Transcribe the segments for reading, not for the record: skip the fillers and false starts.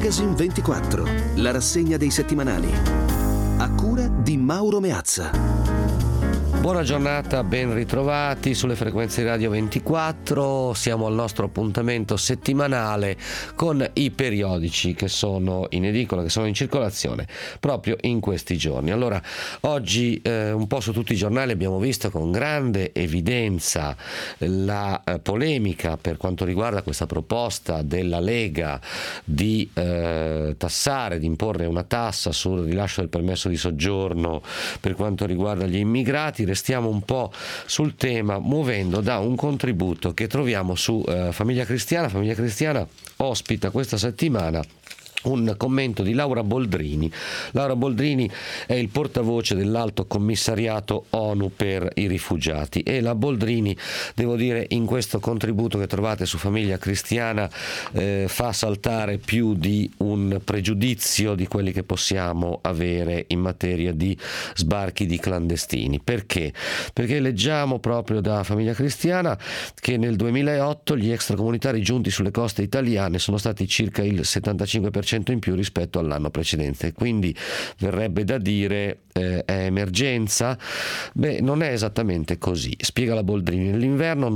Magazine 24, la rassegna dei settimanali. A cura di Mauro Meazza. Buona giornata, ben ritrovati sulle frequenze di Radio 24. Siamo al nostro appuntamento settimanale con i periodici che sono in edicola, che sono in circolazione proprio in questi giorni. Allora, oggi un po' su tutti i giornali abbiamo visto con grande evidenza la polemica per quanto riguarda questa proposta della Lega di tassare, di imporre una tassa sul rilascio del permesso di soggiorno per quanto riguarda gli immigrati. Restiamo un po' sul tema muovendo da un contributo che troviamo su Famiglia Cristiana. Famiglia Cristiana ospita questa settimana un commento di Laura Boldrini. Laura Boldrini è il portavoce dell'Alto Commissariato ONU per i rifugiati e la Boldrini, devo dire, in questo contributo che trovate su Famiglia Cristiana fa saltare più di un pregiudizio di quelli che possiamo avere in materia di sbarchi di clandestini. Perché? Perché leggiamo proprio da Famiglia Cristiana che nel 2008 gli extracomunitari giunti sulle coste italiane sono stati circa il 75% in più rispetto all'anno precedente, quindi verrebbe da dire è emergenza? Beh, non è esattamente così. Spiega la Boldrini: nell'inverno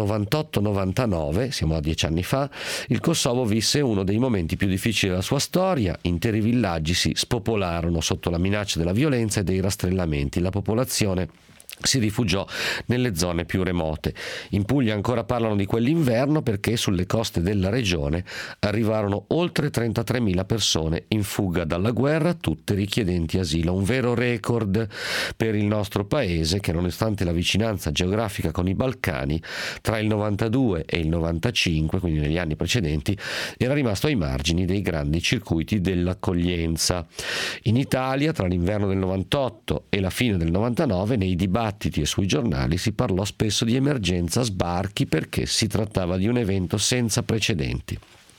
98-99, siamo a 10 anni fa, il Kosovo visse uno dei momenti più difficili della sua storia. Interi villaggi si spopolarono sotto la minaccia della violenza e dei rastrellamenti. La popolazione si rifugiò nelle zone più remote. In Puglia ancora parlano di quell'inverno perché sulle coste della regione arrivarono oltre 33.000 persone in fuga dalla guerra, tutte richiedenti asilo. Un vero record per il nostro paese che, nonostante la vicinanza geografica con i Balcani, tra il 92 e il 95, quindi negli anni precedenti, era rimasto ai margini dei grandi circuiti dell'accoglienza. In Italia, tra l'inverno del 98 e la fine del 99, nei dibattiti e sui giornali si parlò spesso di emergenza sbarchi perché si trattava di un evento senza precedenti.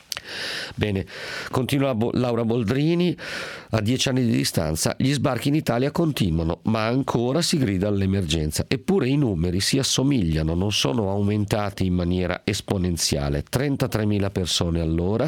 Bene, continua Laura Boldrini: a 10 anni di distanza gli sbarchi in Italia continuano, ma ancora si grida all'emergenza. Eppure i numeri si assomigliano, non sono aumentati in maniera esponenziale. 33.000 persone all'ora,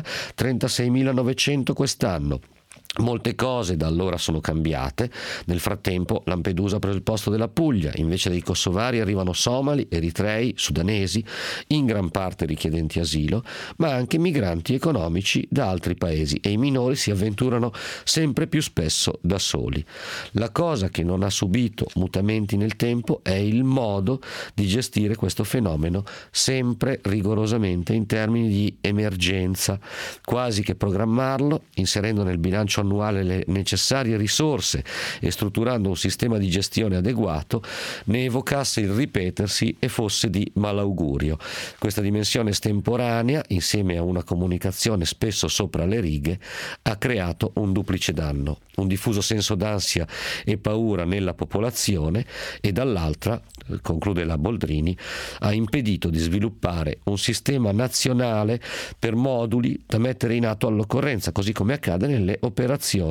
36.900 quest'anno. Molte cose da allora sono cambiate. Nel frattempo Lampedusa ha preso il posto della Puglia. Invece dei kosovari arrivano somali, eritrei, sudanesi, in gran parte richiedenti asilo, ma anche migranti economici da altri paesi, e i minori si avventurano sempre più spesso da soli. La cosa che non ha subito mutamenti nel tempo è il modo di gestire questo fenomeno, sempre rigorosamente in termini di emergenza, quasi che programmarlo, inserendo nel bilancio annuale le necessarie risorse e strutturando un sistema di gestione adeguato, ne evocasse il ripetersi e fosse di malaugurio. Questa dimensione estemporanea, insieme a una comunicazione spesso sopra le righe, ha creato un duplice danno: un diffuso senso d'ansia e paura nella popolazione e, dall'altra, conclude la Boldrini, ha impedito di sviluppare un sistema nazionale per moduli da mettere in atto all'occorrenza, così come accade nelle operazioni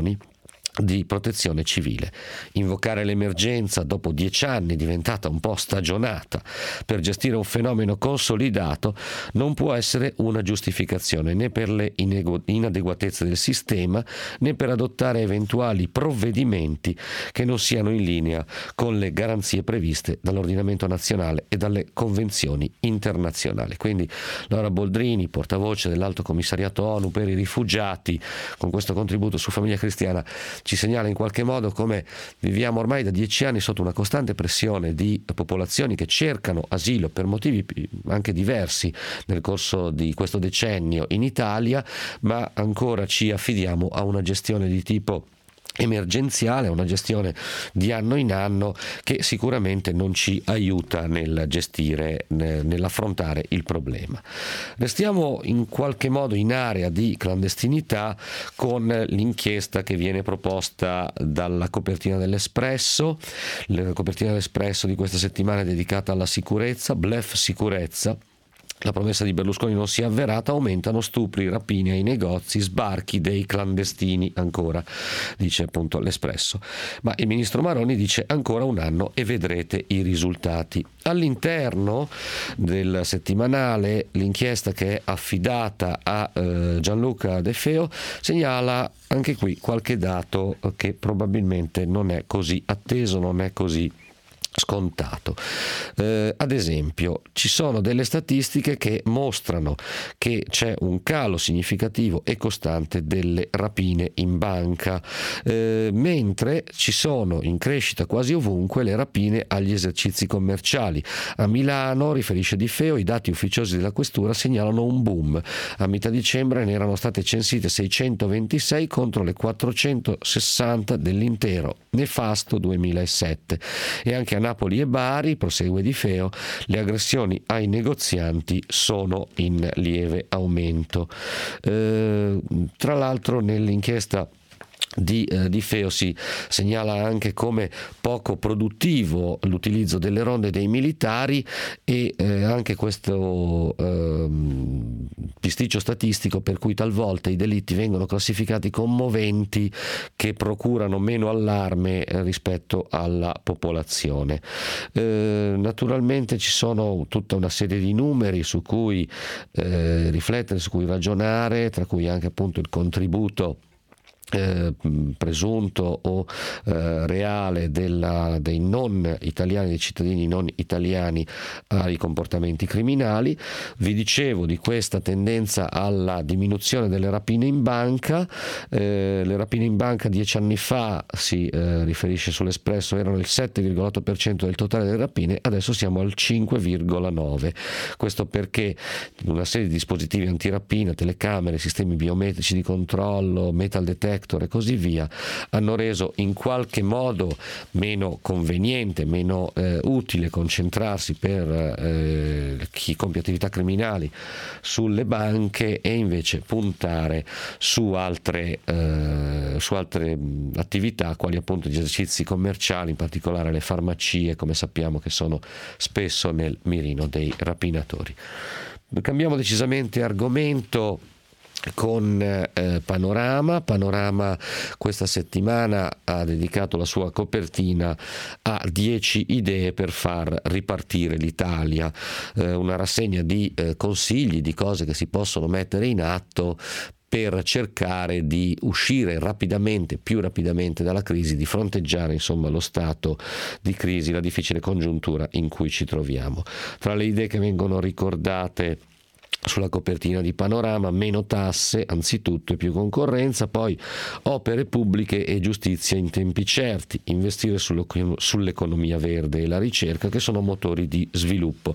di protezione civile. Invocare l'emergenza dopo 10 anni, diventata un po' stagionata, per gestire un fenomeno consolidato non può essere una giustificazione né per le inadeguatezze del sistema né per adottare eventuali provvedimenti che non siano in linea con le garanzie previste dall'ordinamento nazionale e dalle convenzioni internazionali. Quindi Laura Boldrini, portavoce dell'Alto Commissariato ONU per i rifugiati, con questo contributo su Famiglia Cristiana ci segnala in qualche modo come viviamo ormai da 10 anni sotto una costante pressione di popolazioni che cercano asilo per motivi anche diversi nel corso di questo decennio in Italia, ma ancora ci affidiamo a una gestione di tipo emergenziale, una gestione di anno in anno che sicuramente non ci aiuta nel gestire, nell'affrontare il problema. Restiamo in qualche modo in area di clandestinità con l'inchiesta che viene proposta dalla copertina dell'Espresso. La copertina dell'Espresso di questa settimana è dedicata alla sicurezza, bluff sicurezza. la promessa di Berlusconi non si è avverata, aumentano stupri, rapine ai negozi, sbarchi dei clandestini ancora, dice appunto l'Espresso. Ma il ministro Maroni dice ancora un anno e vedrete i risultati. All'interno del settimanale l'inchiesta che è affidata a Gianluca De Feo segnala anche qui qualche dato che probabilmente non è così atteso, non è così scontato. Ad esempio, ci sono delle statistiche che mostrano che c'è un calo significativo e costante delle rapine in banca, mentre ci sono in crescita quasi ovunque le rapine agli esercizi commerciali. A Milano, riferisce Di Feo, i dati ufficiosi della questura segnalano un boom. A metà dicembre ne erano state censite 626 contro le 460 dell'intero nefasto 2007. E anche a Napoli e Bari, prosegue Di Feo, le aggressioni ai negozianti sono in lieve aumento. Tra l'altro nell'inchiesta di Feo si segnala anche come poco produttivo l'utilizzo delle ronde dei militari e anche questo pisticcio statistico per cui talvolta i delitti vengono classificati commoventi che procurano meno allarme rispetto alla popolazione. Naturalmente ci sono tutta una serie di numeri su cui riflettere, su cui ragionare, tra cui anche appunto il contributo presunto o reale dei non italiani, dei cittadini non italiani ai comportamenti criminali. Vi dicevo di questa tendenza alla diminuzione delle rapine in banca. Le rapine in banca 10 anni fa, si riferisce sull'Espresso, erano il 7,8% del totale delle rapine, adesso siamo al 5,9%. Questo perché una serie di dispositivi antirapina, telecamere, sistemi biometrici di controllo, metal detector e così via hanno reso in qualche modo meno conveniente, meno utile concentrarsi per chi compie attività criminali sulle banche e invece puntare su altre attività quali appunto gli esercizi commerciali, in particolare le farmacie, come sappiamo che sono spesso nel mirino dei rapinatori. Cambiamo decisamente argomento con Panorama questa settimana ha dedicato la sua copertina a 10 idee per far ripartire l'Italia, una rassegna di consigli, di cose che si possono mettere in atto per cercare di uscire più rapidamente dalla crisi, di fronteggiare insomma lo stato di crisi, la difficile congiuntura in cui ci troviamo. Tra le idee che vengono ricordate sulla copertina di Panorama: meno tasse anzitutto e più concorrenza, poi opere pubbliche e giustizia in tempi certi, investire sull'economia verde e la ricerca che sono motori di sviluppo,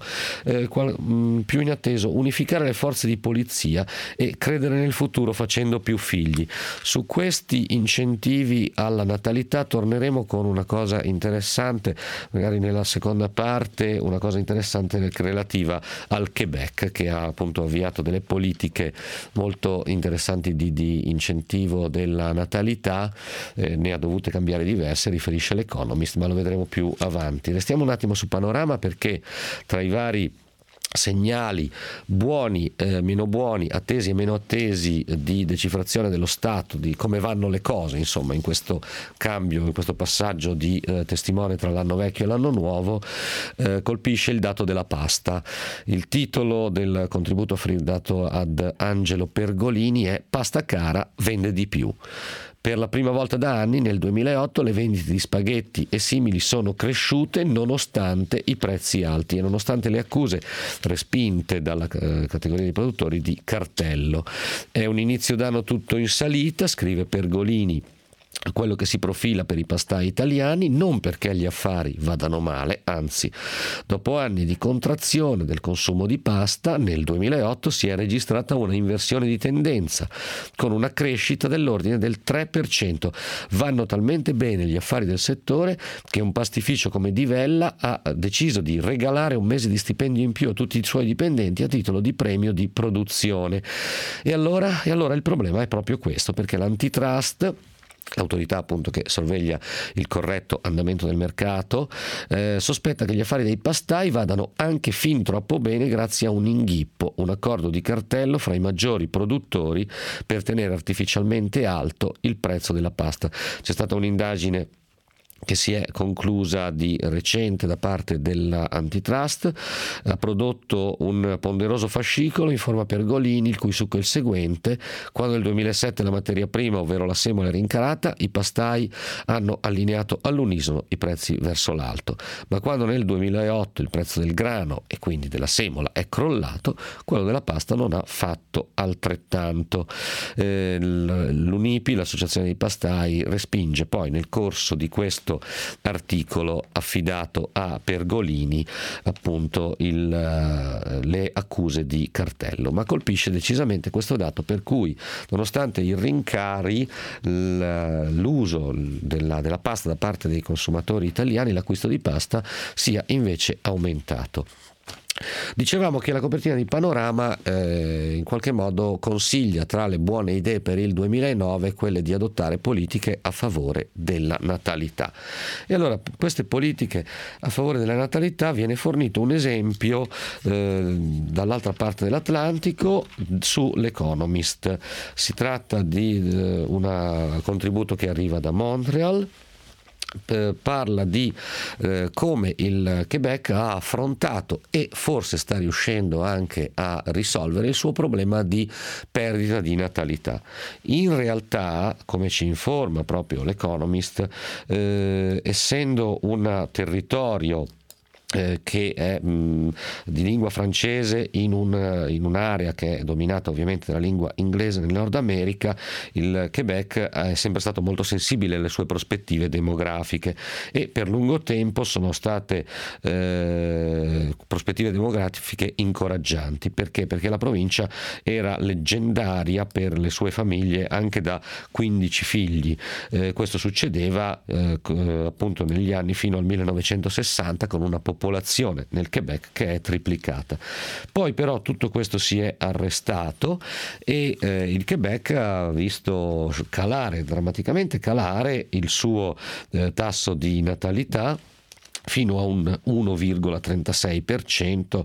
più in atteso unificare le forze di polizia e credere nel futuro facendo più figli. Su questi incentivi alla natalità torneremo con una cosa interessante, magari nella seconda parte, una cosa interessante relativa al Quebec, che ha appunto avviato delle politiche molto interessanti di incentivo della natalità, ne ha dovute cambiare diverse, riferisce l'Economist, ma lo vedremo più avanti. Restiamo un attimo su Panorama, perché tra i vari segnali buoni, meno buoni, attesi e meno attesi di decifrazione dello Stato, di come vanno le cose insomma in questo cambio, in questo passaggio di testimone tra l'anno vecchio e l'anno nuovo, colpisce il dato della pasta. Il titolo del contributo dato ad Angelo Pergolini è "Pasta cara vende di più". Per la prima volta da anni, nel 2008, le vendite di spaghetti e simili sono cresciute nonostante i prezzi alti e nonostante le accuse respinte dalla categoria di produttori di cartello. È un inizio d'anno tutto in salita, scrive Pergolini, quello che si profila per i pastai italiani, non perché gli affari vadano male, anzi, dopo anni di contrazione del consumo di pasta, nel 2008 si è registrata una inversione di tendenza, con una crescita dell'ordine del 3%. Vanno talmente bene gli affari del settore che un pastificio come Divella ha deciso di regalare un mese di stipendio in più a tutti i suoi dipendenti a titolo di premio di produzione. E allora il problema è proprio questo, perché l'antitrust l'autorità appunto che sorveglia il corretto andamento del mercato, sospetta che gli affari dei pastai vadano anche fin troppo bene grazie a un inghippo, un accordo di cartello fra i maggiori produttori per tenere artificialmente alto il prezzo della pasta. C'è stata un'indagine che si è conclusa di recente da parte dell'antitrust, ha prodotto un ponderoso fascicolo in forma Pergolini, il cui succo è il seguente: quando nel 2007 la materia prima, ovvero la semola, è rincarata, i pastai hanno allineato all'unisono i prezzi verso l'alto, ma quando nel 2008 il prezzo del grano e quindi della semola è crollato, quello della pasta non ha fatto altrettanto. L'UNIPI, l'associazione dei pastai, respinge poi nel corso di questo articolo affidato a Pergolini appunto le accuse di cartello, ma colpisce decisamente questo dato per cui, nonostante i rincari, l'uso della pasta da parte dei consumatori italiani, l'acquisto di pasta sia invece aumentato. Dicevamo che la copertina di Panorama in qualche modo consiglia, tra le buone idee per il 2009, quelle di adottare politiche a favore della natalità. E allora, queste politiche a favore della natalità, viene fornito un esempio dall'altra parte dell'Atlantico su l'Economist. Si tratta di un contributo che arriva da Montreal. Parla di come il Quebec ha affrontato e forse sta riuscendo anche a risolvere il suo problema di perdita di natalità. In realtà, come ci informa proprio l'Economist, essendo un territorio che è di lingua francese in un'area che è dominata ovviamente dalla lingua inglese nel Nord America, il Quebec è sempre stato molto sensibile alle sue prospettive demografiche e per lungo tempo sono state prospettive demografiche incoraggianti. Perché? Perché la provincia era leggendaria per le sue famiglie anche da 15 figli. Questo succedeva appunto negli anni fino al 1960, con una popolazione nel Quebec che è triplicata. Poi però tutto questo si è arrestato e il Quebec ha visto drammaticamente calare il suo tasso di natalità fino a un 1,36%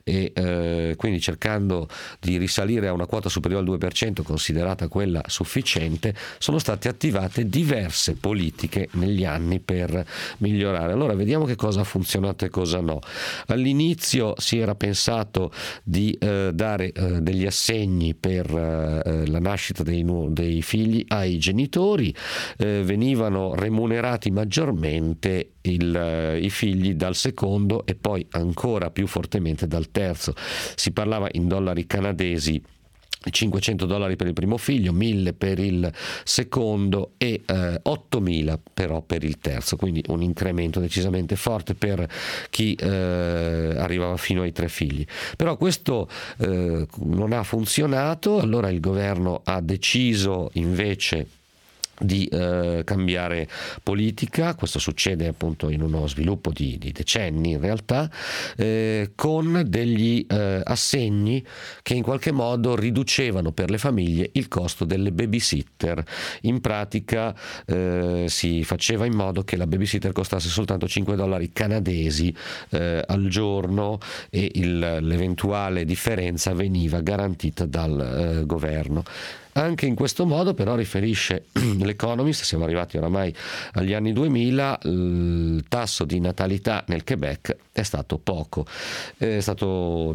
e quindi cercando di risalire a una quota superiore al 2%, considerata quella sufficiente, sono state attivate diverse politiche negli anni per migliorare. Allora vediamo che cosa ha funzionato e cosa no. All'inizio si era pensato di dare degli assegni per la nascita dei figli ai genitori, venivano remunerati maggiormente i figli dal secondo e poi ancora più fortemente dal terzo. Si parlava in dollari canadesi $500 per il primo figlio, 1.000 per il secondo e 8.000 però per il terzo, quindi un incremento decisamente forte per chi arrivava fino ai 3 figli. Però questo non ha funzionato, allora il governo ha deciso invece di cambiare politica. Questo succede appunto in uno sviluppo di decenni in realtà, con degli assegni che in qualche modo riducevano per le famiglie il costo delle babysitter. In pratica si faceva in modo che la babysitter costasse soltanto $5 canadesi al giorno e l'eventuale differenza veniva garantita dal governo. Anche in questo modo però, riferisce l'Economist, siamo arrivati oramai agli anni 2000, il tasso di natalità nel Quebec è stato poco, è stato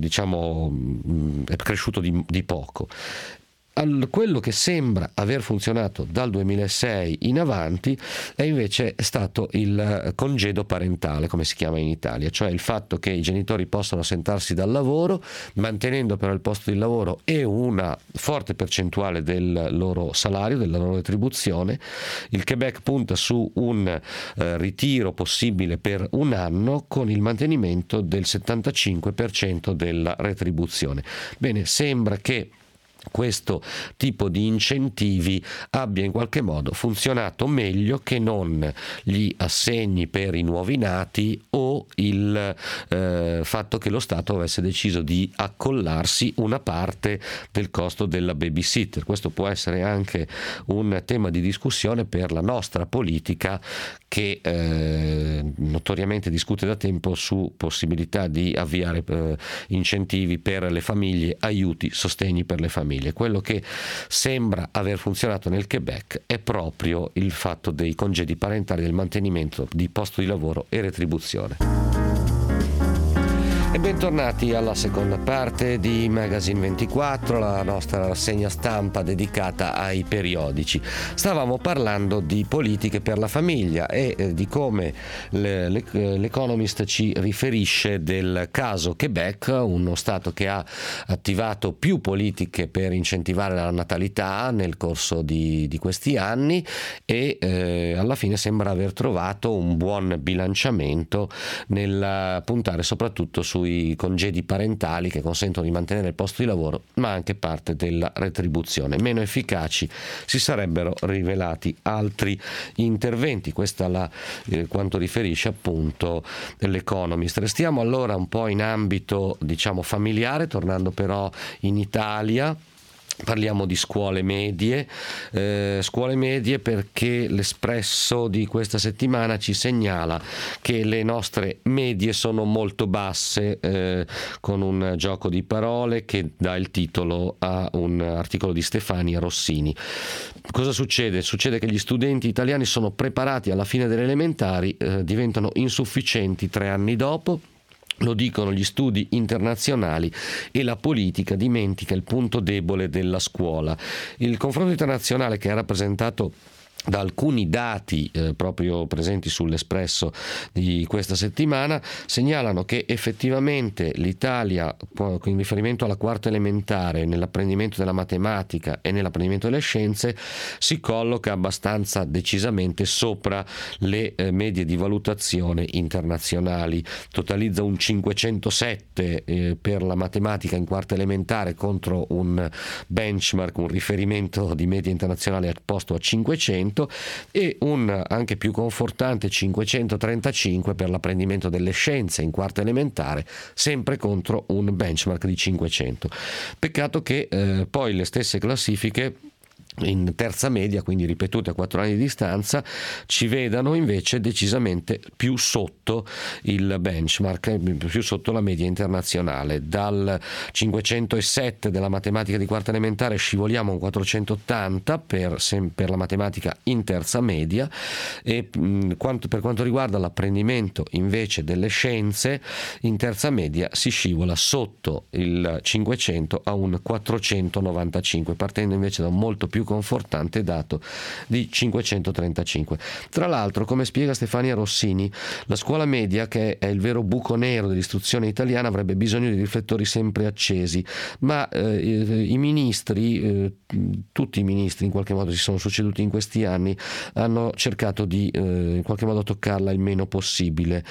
è cresciuto di poco. Quello che sembra aver funzionato dal 2006 in avanti è invece stato il congedo parentale, come si chiama in Italia, cioè il fatto che i genitori possano assentarsi dal lavoro mantenendo però il posto di lavoro e una forte percentuale del loro salario, della loro retribuzione. Il Quebec punta su un ritiro possibile per un anno con il mantenimento del 75% della retribuzione. Bene, sembra che questo tipo di incentivi abbia in qualche modo funzionato meglio che non gli assegni per i nuovi nati o il fatto che lo Stato avesse deciso di accollarsi una parte del costo della babysitter. Questo può essere anche un tema di discussione per la nostra politica, che notoriamente discute da tempo su possibilità di avviare incentivi per le famiglie, aiuti, sostegni per le famiglie. Quello che sembra aver funzionato nel Quebec è proprio il fatto dei congedi parentali, del mantenimento di posto di lavoro e retribuzione. E bentornati alla seconda parte di Magazine 24, la nostra rassegna stampa dedicata ai periodici. Stavamo parlando di politiche per la famiglia e di come l'Economist ci riferisce del caso Quebec, uno stato che ha attivato più politiche per incentivare la natalità nel corso di questi anni e alla fine sembra aver trovato un buon bilanciamento nel puntare soprattutto sui congedi parentali che consentono di mantenere il posto di lavoro ma anche parte della retribuzione. Meno efficaci si sarebbero rivelati altri interventi. Questa quanto riferisce appunto l'Economist. Restiamo allora un po' in ambito familiare, tornando però in Italia. Parliamo di scuole medie perché l'Espresso di questa settimana ci segnala che le nostre medie sono molto basse, con un gioco di parole che dà il titolo a un articolo di Stefania Rossini. Cosa succede? Succede che gli studenti italiani sono preparati alla fine delle elementari, diventano insufficienti 3 anni dopo. Lo dicono gli studi internazionali e la politica dimentica il punto debole della scuola. Il confronto internazionale, che è rappresentato da alcuni dati proprio presenti sull'Espresso di questa settimana, segnalano che effettivamente l'Italia, in riferimento alla quarta elementare, nell'apprendimento della matematica e nell'apprendimento delle scienze, si colloca abbastanza decisamente sopra le medie di valutazione internazionali. Totalizza un 507 per la matematica in quarta elementare contro un benchmark, un riferimento di media internazionale posto a 500, e un anche più confortante 535 per l'apprendimento delle scienze in quarta elementare, sempre contro un benchmark di 500. Peccato che poi le stesse classifiche in terza media, quindi ripetute a 4 anni di distanza, ci vedano invece decisamente più sotto il benchmark, più sotto la media internazionale. Dal 507 della matematica di quarta elementare scivoliamo a un 480 per la matematica in terza media, e per quanto riguarda l'apprendimento invece delle scienze in terza media si scivola sotto il 500 a un 495, partendo invece da un molto più confortante dato di 535. Tra l'altro, come spiega Stefania Rossini, la scuola media, che è il vero buco nero dell'istruzione italiana, avrebbe bisogno di riflettori sempre accesi, ma i ministri, tutti i ministri in qualche modo si sono succeduti in questi anni, hanno cercato di in qualche modo toccarla il meno possibile,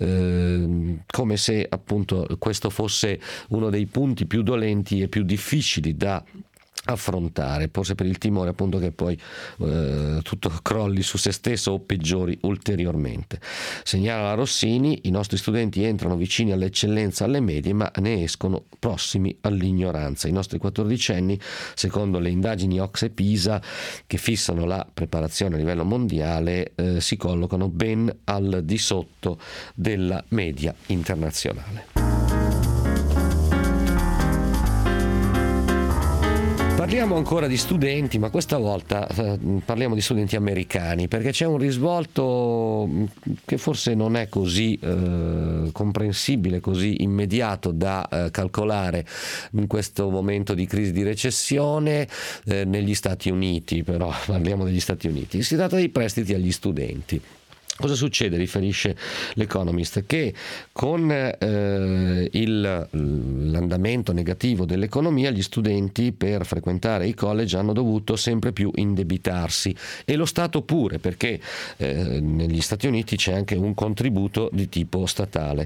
come se appunto questo fosse uno dei punti più dolenti e più difficili da affrontare, forse per il timore appunto che poi tutto crolli su se stesso o peggiori ulteriormente. Segnala la Rossini: i nostri studenti entrano vicini all'eccellenza alle medie, ma ne escono prossimi all'ignoranza. I nostri 14enni, secondo le indagini OCSE Pisa che fissano la preparazione a livello mondiale, si collocano ben al di sotto della media internazionale. Parliamo ancora di studenti, ma questa volta parliamo di studenti americani, perché c'è un risvolto che forse non è così comprensibile, così immediato da calcolare in questo momento di crisi, di recessione negli Stati Uniti. Però parliamo degli Stati Uniti. Si tratta dei prestiti agli studenti. Cosa succede, riferisce l'Economist, che con l'andamento negativo dell'economia gli studenti per frequentare i college hanno dovuto sempre più indebitarsi, e lo Stato pure, perché negli Stati Uniti c'è anche un contributo di tipo statale.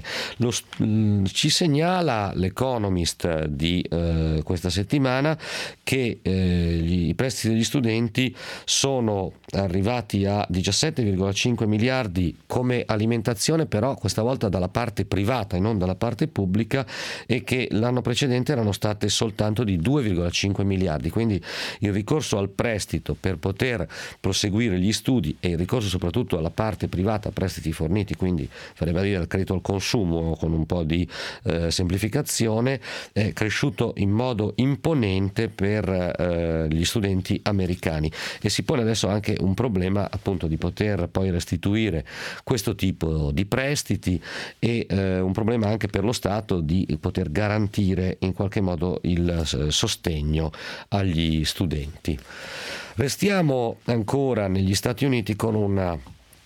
Ci segnala l'Economist di questa settimana che i prestiti degli studenti sono arrivati a 17,5 miliardi come alimentazione, però questa volta dalla parte privata e non dalla parte pubblica, e che l'anno precedente erano state soltanto di 2,5 miliardi. Quindi il ricorso al prestito per poter proseguire gli studi, e il ricorso soprattutto alla parte privata, prestiti forniti, quindi farebbe dire al credito al consumo con un po' di semplificazione, è cresciuto in modo imponente per gli studenti americani, e si pone adesso anche un problema appunto di poter poi restituire questo tipo di prestiti, e un problema anche per lo Stato di poter garantire in qualche modo il sostegno agli studenti. Restiamo ancora negli Stati Uniti con una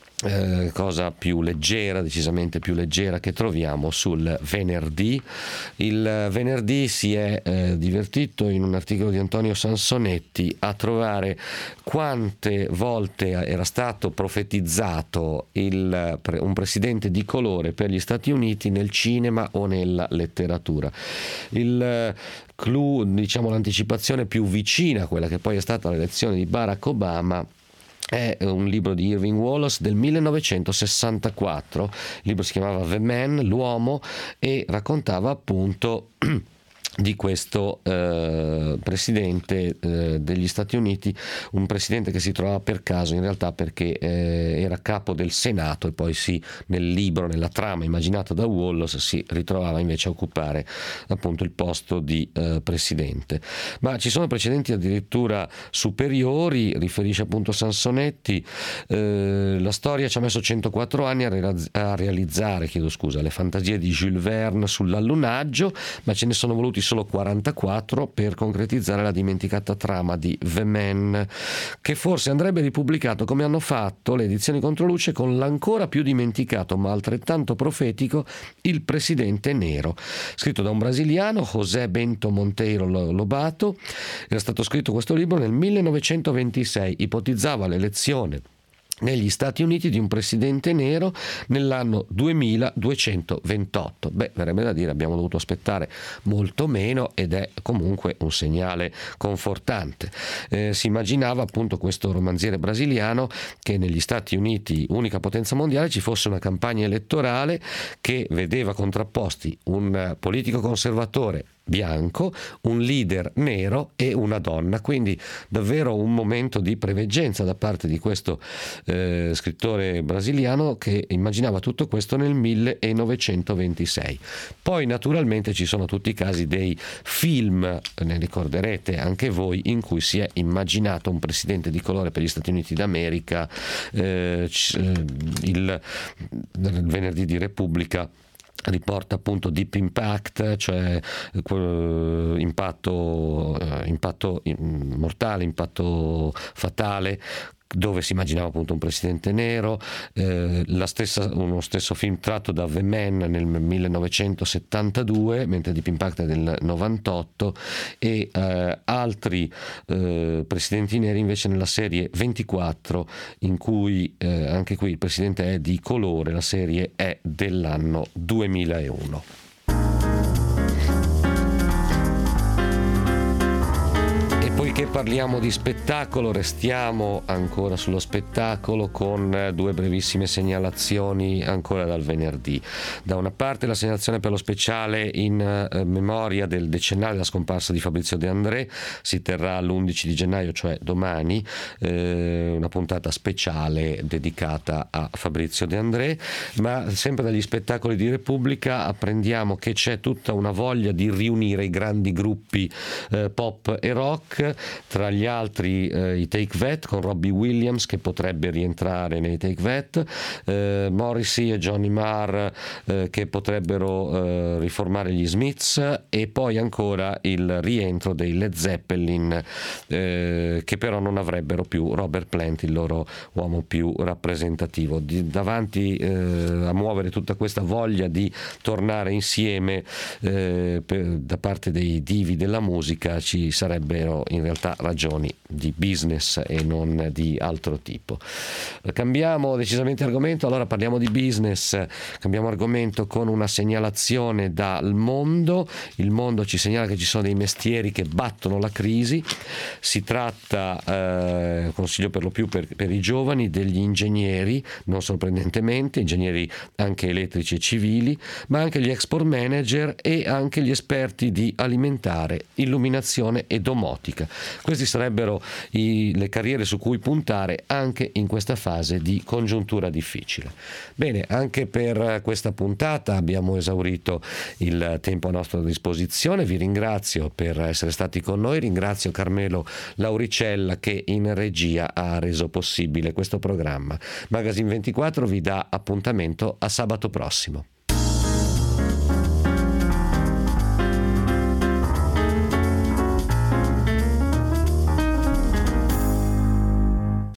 cosa più leggera, decisamente più leggera, che troviamo sul Venerdì. Il Venerdì si è divertito in un articolo di Antonio Sansonetti a trovare quante volte era stato profetizzato un presidente di colore per gli Stati Uniti nel cinema o nella letteratura. Il clou, diciamo l'anticipazione più vicina a quella che poi è stata l'elezione di Barack Obama, è un libro di Irving Wallace del 1964. Il libro si chiamava The Man, l'uomo, e raccontava appunto di questo presidente degli Stati Uniti, un presidente che si trovava per caso, in realtà perché era capo del Senato, e poi nel libro, nella trama immaginata da Wallace, si ritrovava invece a occupare appunto il posto di presidente. Ma ci sono precedenti addirittura superiori, riferisce appunto Sansonetti. La storia ci ha messo 104 anni a realizzare le fantasie di Jules Verne sull'allunaggio, ma ce ne sono voluti solo 44 per concretizzare la dimenticata trama di The Man, che forse andrebbe ripubblicato, come hanno fatto le edizioni Controluce, con l'ancora più dimenticato ma altrettanto profetico Il Presidente Nero, scritto da un brasiliano, José Bento Monteiro Lobato. Era stato scritto questo libro nel 1926, ipotizzava l'elezione negli Stati Uniti di un presidente nero nell'anno 2228. Verrebbe da dire, abbiamo dovuto aspettare molto meno, ed è comunque un segnale confortante. Si immaginava appunto questo romanziere brasiliano che negli Stati Uniti, unica potenza mondiale, ci fosse una campagna elettorale che vedeva contrapposti un politico conservatore bianco, un leader nero e una donna, quindi davvero un momento di preveggenza da parte di questo scrittore brasiliano, che immaginava tutto questo nel 1926. Poi naturalmente ci sono tutti i casi dei film, ne ricorderete anche voi, in cui si è immaginato un presidente di colore per gli Stati Uniti d'America. Il Venerdì di Repubblica riporta appunto Deep Impact, cioè impatto mortale, impatto fatale, dove si immaginava appunto un presidente nero. Uno stesso film tratto da The Man nel 1972, mentre Deep Impact è del 98, e altri presidenti neri invece nella serie 24, in cui anche qui il presidente è di colore. La serie è dell'anno 2001. Poiché parliamo di spettacolo, restiamo ancora sullo spettacolo con due brevissime segnalazioni ancora dal venerdì. Da una parte la segnalazione per lo speciale in memoria del decennale della scomparsa di Fabrizio De André, si terrà l'11 di gennaio, cioè domani, una puntata speciale dedicata a Fabrizio De André. Ma sempre dagli spettacoli di Repubblica apprendiamo che c'è tutta una voglia di riunire i grandi gruppi pop e rock, tra gli altri i Take That con Robbie Williams, che potrebbe rientrare nei Take That, Morrissey e Johnny Marr che potrebbero riformare gli Smiths, e poi ancora il rientro dei Led Zeppelin, che però non avrebbero più Robert Plant, il loro uomo più rappresentativo. Davanti a muovere tutta questa voglia di tornare insieme da parte dei divi della musica, ci sarebbero in realtà ragioni di business e non di altro tipo. Cambiamo decisamente argomento, allora parliamo di business, cambiamo argomento con una segnalazione dal mondo. Il mondo ci segnala che ci sono dei mestieri che battono la crisi. Si tratta, consiglio per lo più per i giovani, degli ingegneri, non sorprendentemente, ingegneri anche elettrici e civili, ma anche gli export manager e anche gli esperti di alimentare, illuminazione e domotica. Questi sarebbero le carriere su cui puntare anche in questa fase di congiuntura difficile. Bene, anche per questa puntata abbiamo esaurito il tempo a nostra disposizione. Vi ringrazio per essere stati con noi, ringrazio Carmelo Lauricella che in regia ha reso possibile questo programma. Magazine 24 vi dà appuntamento a sabato prossimo.